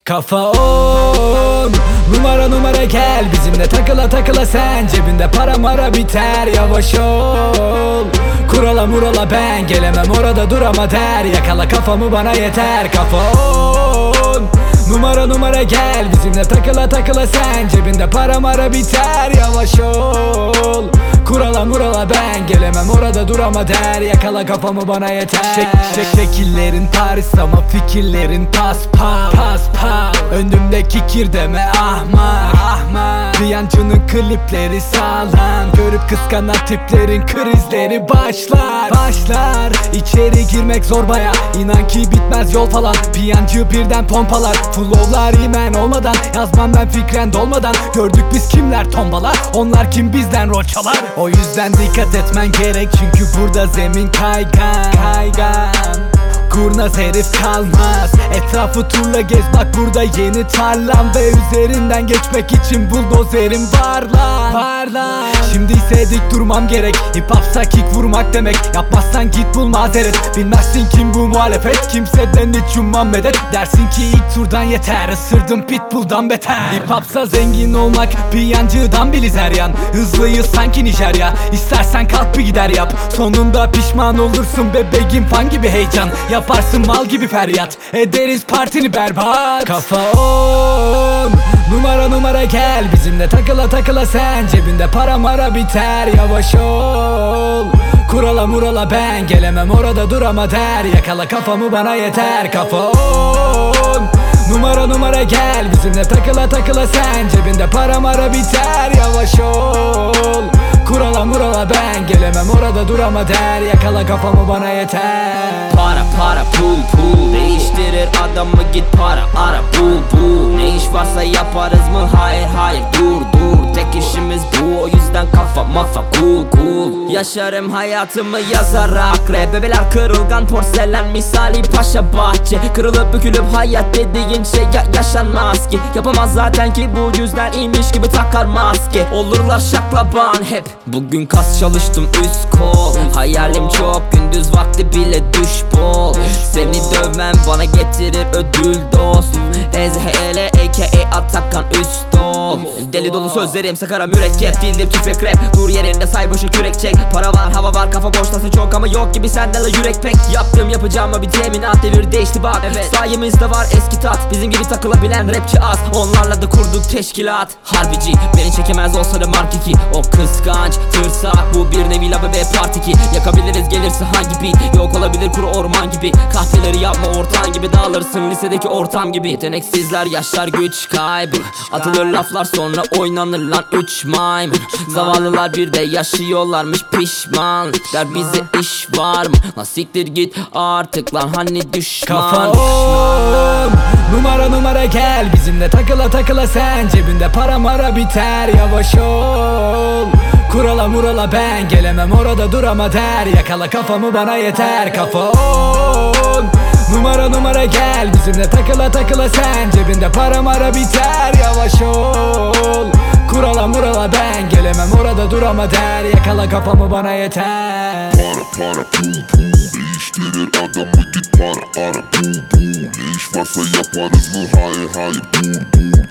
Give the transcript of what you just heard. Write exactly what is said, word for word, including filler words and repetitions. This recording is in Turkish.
Kafa on, numara numara gel bizimle takıla takıla sen. Cebinde para mara biter, yavaş ol. Kurala murala ben gelemem, orada dur ama der. Yakala kafamı bana yeter. Kafa on, numara numara gel bizimle takıla takıla sen. Cebinde para mara biter, yavaş ol. Kurala murala ben gelemem, orada dur ama der. Yakala kafamı bana yeter. Şek, şek, şekillerin Paris ama fikirlerin pas pas pas pas. Önümdeki kir deme ahmak ahmak. Piyancının klipleri sağlam, görüp kıskanan tiplerin krizleri başlar başlar. İçeri girmek zor baya, inan ki bitmez yol falan. Piyancı birden pompalar, flowlar imen olmadan. Yazmam ben fikren dolmadan. Gördük biz kimler tombalar, onlar kim bizden rol çalar. O yüzden dikkat etmen gerek, çünkü burada zemin kaygan kaygan. Kurnaz herif kalmaz, etrafı turla gez bak burada yeni tarlam. Ve üzerinden geçmek için buldozerim var lan, var lan. Şimdi ise dik durmam gerek, hip hopsa kick vurmak demek. Yapmazsan git bul mazeret, bilmezsin kim bu muhalefet. Kimseden hiç ummam medet, dersin ki ilk turdan yeter. Isırdım pitbull'dan beter. Hip hopsa zengin olmak, piyancıdan biliz her yan. Hızlıyız sanki Nijerya, istersen kalk bir gider yap. Sonunda pişman olursun bebeğim, fan gibi heyecan. Yaparsın mal gibi feryat, ederiz partini berbat. Kafa on, numara numara gel bizimle takıla takıla sen. Cebinde para mara biter, yavaş ol. Kurala murala ben gelemem, orada dur ama der. Yakala kafamı bana yeter. Kafa on, numara numara gel bizimle takıla takıla sen. Cebinde para mara biter, yavaş ol. Kurala murala ben gelemem, orada dur ama der. Yakala kafamı bana yeter. Para para pul pul, değiştirir adamı git para ara bul bul. Ne iş varsa yaparız mı? Hayır hayır dur dur. Tek işimiz bu, o yüzden kafa mafa cool cool. Yaşarım hayatımı yazarak rap. Bebeler kırılgan porselen misali paşa bahçe. Kırılıp bükülüp hayat dediğin şey ya yaşanmaz ki. Yapamaz zaten ki bu yüzden iyiymiş gibi takar maske. Olurlar şaklaban hep. Bugün kas çalıştım üst kol. Hayalim çok, gündüz vakti bile düş bol. Seni dövmem bana getirir ödül dost. Ezhele aka Atakan üst ol. Deli dolu sözlerim sakara mürekkep, dildim tüfek rap. Dur yerinde say boşu kürek çek. Para var hava var kafa boştasın çok ama yok gibi sende la yürek pek. Yaptığım yapacağıma bir teminat, devir değişti bak. Evet. Sayemizde var eski tat, bizim gibi takılabilen rapçi az. Onlarla da kurduk teşkilat. Harbici beni çekemez olsa da mark iki. O kıskanç tırsak, bu bir nevi la bebe part iki. Yakabiliriz gelirse hangi beat. Yok olabilir kuru orman gibi. Kahveleri yapma ortağın gibi, dağılırsın lisedeki ortam gibi. Yeteneksizler yaşlar güç kaybı. Atılır laflar sonra oynanır lan üç maymun. Zavallılar bir de yaşıyorlarmış pişman. Der bize iş var mı? Lan siktir git artık lan hani düşman. Kafa on, numara numara gel bizimle takıla takıla sen. Cebinde para mara biter, yavaş ol. Kurala murala ben gelemem, orada dur ama der. Yakala kafamı bana yeter. Kafa on, numara numara gel bizimle takıla takıla sen. Cebinde para mara biter, yavaş ol. Kurala murala ben gelemem, orada dur ama der. Yakala kafamı bana yeter. Para para pul pul, değiştirir adamı git para ara bul bul. Ne iş varsa yaparız mı? Hayır hayır dur dur.